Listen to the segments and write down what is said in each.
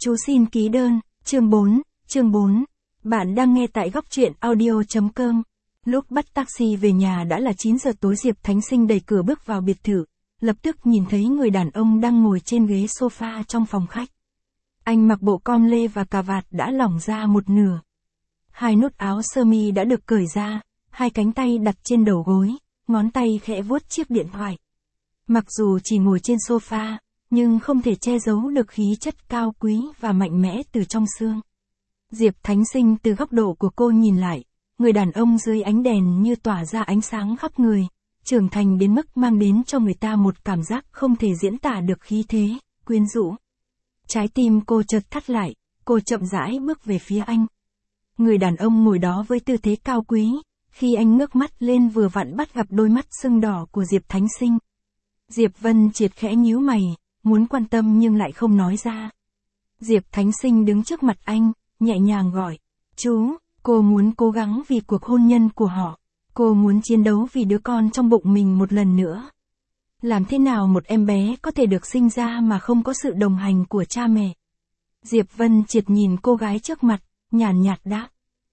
Chú xin ký đơn, chương 4. Bạn đang nghe tại góc truyện audio.com. Lúc bắt taxi về nhà đã là 9 giờ tối. Diệp Thánh Sinh đẩy cửa bước vào biệt thự, lập tức nhìn thấy người đàn ông đang ngồi trên ghế sofa trong phòng khách. Anh mặc bộ com lê và cà vạt đã lỏng ra một nửa. Hai nút áo sơ mi đã được cởi ra, hai cánh tay đặt trên đầu gối, ngón tay khẽ vuốt chiếc điện thoại. Mặc dù chỉ ngồi trên sofa, nhưng không thể che giấu được khí chất cao quý và mạnh mẽ từ trong xương. Diệp Thánh Sinh từ góc độ của cô nhìn lại, người đàn ông dưới ánh đèn như tỏa ra ánh sáng khắp người, trưởng thành đến mức mang đến cho người ta một cảm giác không thể diễn tả được khí thế, quyến rũ. Trái tim cô chợt thắt lại, cô chậm rãi bước về phía anh. Người đàn ông ngồi đó với tư thế cao quý, khi anh ngước mắt lên vừa vặn bắt gặp đôi mắt sưng đỏ của Diệp Thánh Sinh. Diệp Vân Triệt khẽ nhíu mày, muốn quan tâm nhưng lại không nói ra. Diệp Thánh Sinh đứng trước mặt anh, nhẹ nhàng gọi, chú, cô muốn cố gắng vì cuộc hôn nhân của họ. Cô muốn chiến đấu vì đứa con trong bụng mình một lần nữa. Làm thế nào một em bé có thể được sinh ra mà không có sự đồng hành của cha mẹ? Diệp Vân Triệt nhìn cô gái trước mặt, nhàn nhạt đáp.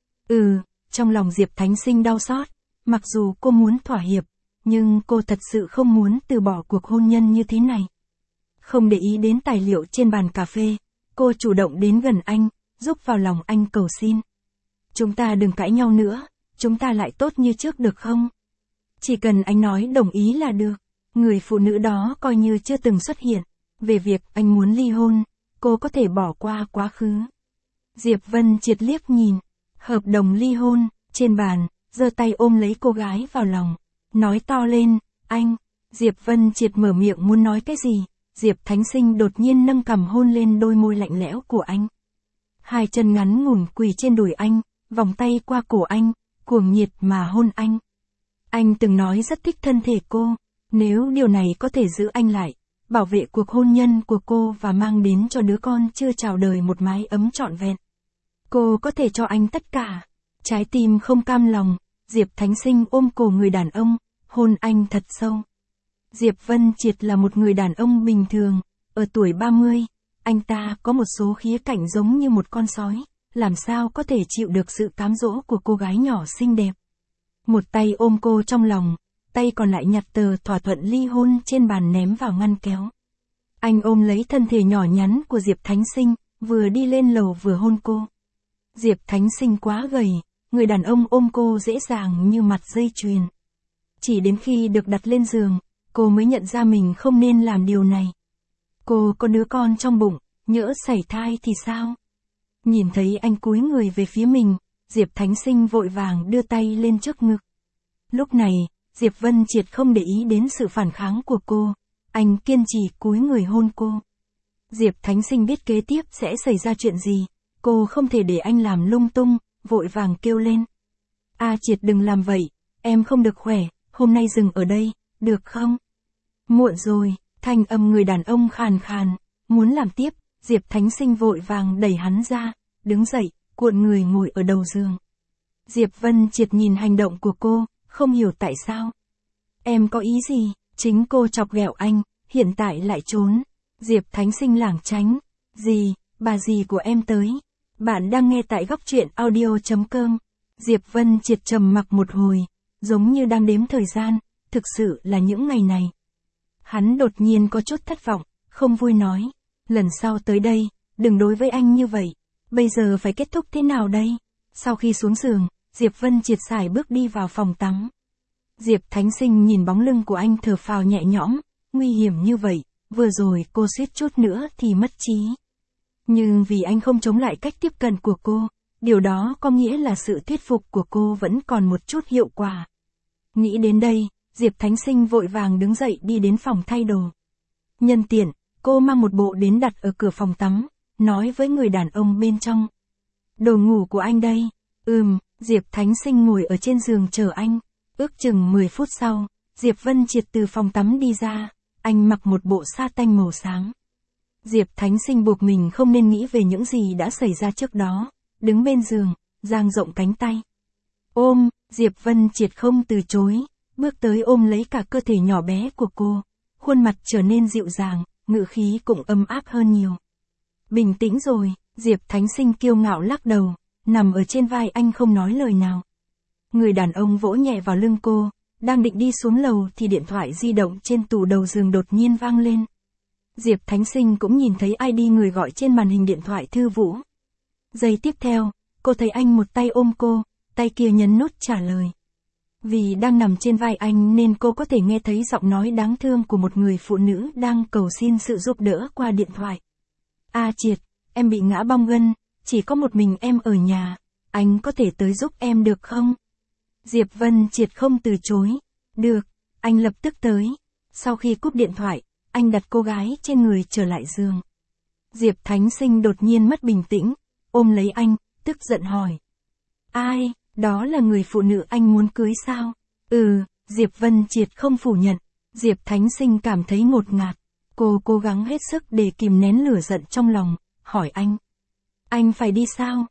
Trong lòng Diệp Thánh Sinh đau xót, mặc dù cô muốn thỏa hiệp, nhưng cô thật sự không muốn từ bỏ cuộc hôn nhân như thế này. Không để ý đến tài liệu trên bàn cà phê, cô chủ động đến gần anh, giúp vào lòng anh cầu xin. Chúng ta đừng cãi nhau nữa, chúng ta lại tốt như trước được không? Chỉ cần anh nói đồng ý là được. Người phụ nữ đó coi như chưa từng xuất hiện. Về việc anh muốn ly hôn, cô có thể bỏ qua quá khứ. Diệp Vân Triệt liếc nhìn, hợp đồng ly hôn, trên bàn, giơ tay ôm lấy cô gái vào lòng, nói to lên, anh. Diệp Vân Triệt mở miệng muốn nói cái gì, Diệp Thánh Sinh đột nhiên nâng cằm hôn lên đôi môi lạnh lẽo của anh. Hai chân ngắn ngủn quỳ trên đùi anh, vòng tay qua cổ anh, cuồng nhiệt mà hôn anh. Anh từng nói rất thích thân thể cô, nếu điều này có thể giữ anh lại, bảo vệ cuộc hôn nhân của cô và mang đến cho đứa con chưa chào đời một mái ấm trọn vẹn. Cô có thể cho anh tất cả. Trái tim không cam lòng, Diệp Thánh Sinh ôm cổ người đàn ông, hôn anh thật sâu. Diệp Vân Triệt là một người đàn ông bình thường, ở tuổi 30, anh ta có một số khía cạnh giống như một con sói, làm sao có thể chịu được sự cám dỗ của cô gái nhỏ xinh đẹp. Một tay ôm cô trong lòng, tay còn lại nhặt tờ thỏa thuận ly hôn trên bàn ném vào ngăn kéo. Anh ôm lấy thân thể nhỏ nhắn của Diệp Thánh Sinh, vừa đi lên lầu vừa hôn cô. Diệp Thánh Sinh quá gầy, người đàn ông ôm cô dễ dàng như mặt dây chuyền. Chỉ đến khi được đặt lên giường, cô mới nhận ra mình không nên làm điều này. Cô có đứa con trong bụng, nhỡ sảy thai thì sao? Nhìn thấy anh cúi người về phía mình, Diệp Thánh Sinh vội vàng đưa tay lên trước ngực. Lúc này, Diệp Vân Triệt không để ý đến sự phản kháng của cô, anh kiên trì cúi người hôn cô. Diệp Thánh Sinh biết kế tiếp sẽ xảy ra chuyện gì, cô không thể để anh làm lung tung, vội vàng kêu lên. Triệt đừng làm vậy, em không được khỏe, hôm nay dừng ở đây, được không? Muộn rồi, thanh âm người đàn ông khàn khàn, muốn làm tiếp, Diệp Thánh Sinh vội vàng đẩy hắn ra, đứng dậy, cuộn người ngồi ở đầu giường. Diệp Vân Triệt nhìn hành động của cô, không hiểu tại sao. Em có ý gì? Chính cô chọc ghẹo anh, hiện tại lại trốn. Diệp Thánh Sinh lảng tránh. Gì, bà dì của em tới. Bạn đang nghe tại góc truyện audio.com. Diệp Vân Triệt trầm mặc một hồi, giống như đang đếm thời gian, thực sự là những ngày này. Hắn đột nhiên có chút thất vọng, không vui nói. Lần sau tới đây, đừng đối với anh như vậy. Bây giờ phải kết thúc thế nào đây? Sau khi xuống giường, Diệp Vân Triệt sải bước đi vào phòng tắm. Diệp Thánh Sinh nhìn bóng lưng của anh thở phào nhẹ nhõm, nguy hiểm như vậy, vừa rồi cô suýt chút nữa thì mất trí. Nhưng vì anh không chống lại cách tiếp cận của cô, điều đó có nghĩa là sự thuyết phục của cô vẫn còn một chút hiệu quả. Nghĩ đến đây, Diệp Thánh Sinh vội vàng đứng dậy đi đến phòng thay đồ. Nhân tiện, cô mang một bộ đến đặt ở cửa phòng tắm, nói với người đàn ông bên trong. Đồ ngủ của anh đây. Diệp Thánh Sinh ngồi ở trên giường chờ anh. Ước chừng 10 phút sau, Diệp Vân Triệt từ phòng tắm đi ra, anh mặc một bộ sa tanh màu xám. Diệp Thánh Sinh buộc mình không nên nghĩ về những gì đã xảy ra trước đó, đứng bên giường, dang rộng cánh tay. Ôm, Diệp Vân Triệt không từ chối, bước tới ôm lấy cả cơ thể nhỏ bé của cô, khuôn mặt trở nên dịu dàng, ngữ khí cũng ấm áp hơn nhiều. Bình tĩnh rồi, Diệp Thánh Sinh kiêu ngạo lắc đầu, nằm ở trên vai anh không nói lời nào. Người đàn ông vỗ nhẹ vào lưng cô, đang định đi xuống lầu thì điện thoại di động trên tủ đầu giường đột nhiên vang lên. Diệp Thánh Sinh cũng nhìn thấy ID người gọi trên màn hình điện thoại Thư Vũ. Giây tiếp theo, cô thấy anh một tay ôm cô, tay kia nhấn nút trả lời. Vì đang nằm trên vai anh nên cô có thể nghe thấy giọng nói đáng thương của một người phụ nữ đang cầu xin sự giúp đỡ qua điện thoại. A Triệt, em bị ngã bong gân, chỉ có một mình em ở nhà, anh có thể tới giúp em được không? Diệp Vân Triệt không từ chối. Được, anh lập tức tới. Sau khi cúp điện thoại, anh đặt cô gái trên người trở lại giường. Diệp Thánh Sinh đột nhiên mất bình tĩnh, ôm lấy anh, tức giận hỏi. Ai, đó là người phụ nữ anh muốn cưới sao? Diệp Vân Triệt không phủ nhận. Diệp Thánh Sinh cảm thấy ngột ngạt. Cô cố gắng hết sức để kìm nén lửa giận trong lòng, hỏi anh. Anh phải đi sao?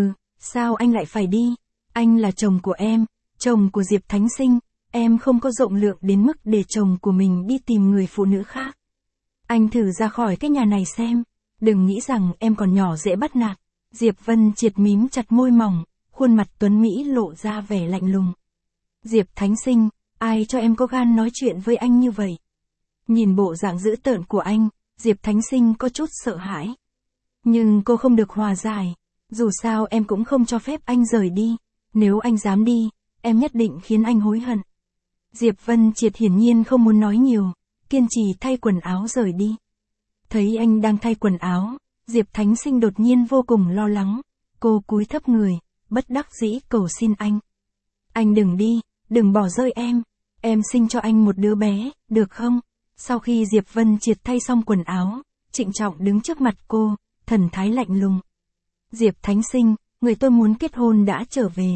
Sao anh lại phải đi? Anh là chồng của em, chồng của Diệp Thánh Sinh, em không có rộng lượng đến mức để chồng của mình đi tìm người phụ nữ khác. Anh thử ra khỏi cái nhà này xem, đừng nghĩ rằng em còn nhỏ dễ bắt nạt. Diệp Vân Triệt mím chặt môi mỏng, khuôn mặt tuấn Mỹ lộ ra vẻ lạnh lùng. Diệp Thánh Sinh, ai cho em có gan nói chuyện với anh như vậy? Nhìn bộ dạng dữ tợn của anh, Diệp Thánh Sinh có chút sợ hãi. Nhưng cô không được hòa giải, dù sao em cũng không cho phép anh rời đi, nếu anh dám đi, em nhất định khiến anh hối hận. Diệp Vân Triệt hiển nhiên không muốn nói nhiều, kiên trì thay quần áo rời đi. Thấy anh đang thay quần áo, Diệp Thánh Sinh đột nhiên vô cùng lo lắng, cô cúi thấp người, bất đắc dĩ cầu xin anh. Anh đừng đi, đừng bỏ rơi em sinh cho anh một đứa bé, được không? Sau khi Diệp Vân Triệt thay xong quần áo, trịnh trọng đứng trước mặt cô, thần thái lạnh lùng. Diệp Thánh Sinh, người tôi muốn kết hôn đã trở về.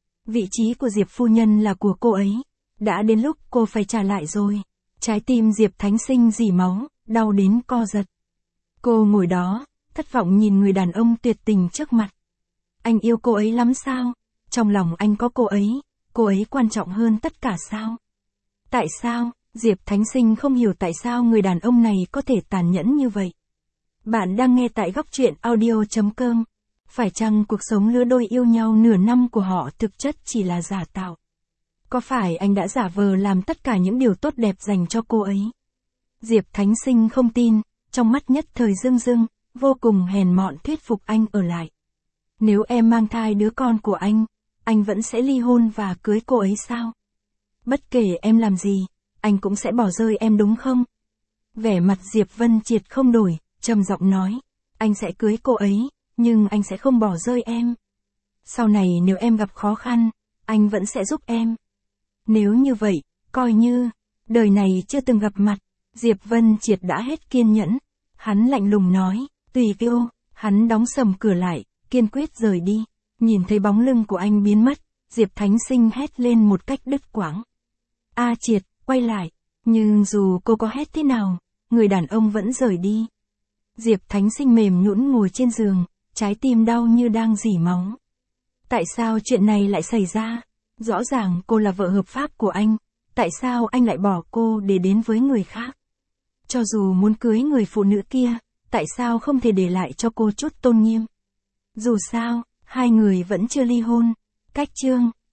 Vị trí của Diệp phu nhân là của cô ấy, đã đến lúc cô phải trả lại rồi. Trái tim Diệp Thánh Sinh rỉ máu, đau đến co giật. Cô ngồi đó, thất vọng nhìn người đàn ông tuyệt tình trước mặt. Anh yêu cô ấy lắm sao? Trong lòng anh có cô ấy quan trọng hơn tất cả sao? Tại sao? Diệp Thánh Sinh không hiểu tại sao người đàn ông này có thể tàn nhẫn như vậy. Bạn đang nghe tại góc truyện audio.com. Phải chăng cuộc sống lứa đôi yêu nhau nửa năm của họ thực chất chỉ là giả tạo? Có phải anh đã giả vờ làm tất cả những điều tốt đẹp dành cho cô ấy? Diệp Thánh Sinh không tin, trong mắt nhất thời rưng rưng, vô cùng hèn mọn thuyết phục anh ở lại. Nếu em mang thai đứa con của anh vẫn sẽ ly hôn và cưới cô ấy sao? Bất kể em làm gì, anh cũng sẽ bỏ rơi em đúng không? Vẻ mặt Diệp Vân Triệt không đổi, trầm giọng nói, anh sẽ cưới cô ấy, nhưng anh sẽ không bỏ rơi em. Sau này nếu em gặp khó khăn, anh vẫn sẽ giúp em. Nếu như vậy, coi như đời này chưa từng gặp mặt. Diệp Vân Triệt đã hết kiên nhẫn, hắn lạnh lùng nói, tùy yêu. Hắn đóng sầm cửa lại, kiên quyết rời đi. Nhìn thấy bóng lưng của anh biến mất, Diệp Thánh Sinh hét lên một cách đứt quãng. A Triệt, quay lại. Nhưng dù cô có hét thế nào, người đàn ông vẫn rời đi. Diệp Thánh Sinh mềm nhũn ngồi trên giường, trái tim đau như đang rỉ máu. Tại sao chuyện này lại xảy ra? Rõ ràng cô là vợ hợp pháp của anh, tại sao anh lại bỏ cô để đến với người khác? Cho dù muốn cưới người phụ nữ kia, tại sao không thể để lại cho cô chút tôn nghiêm? Dù sao, hai người vẫn chưa ly hôn. Cách chương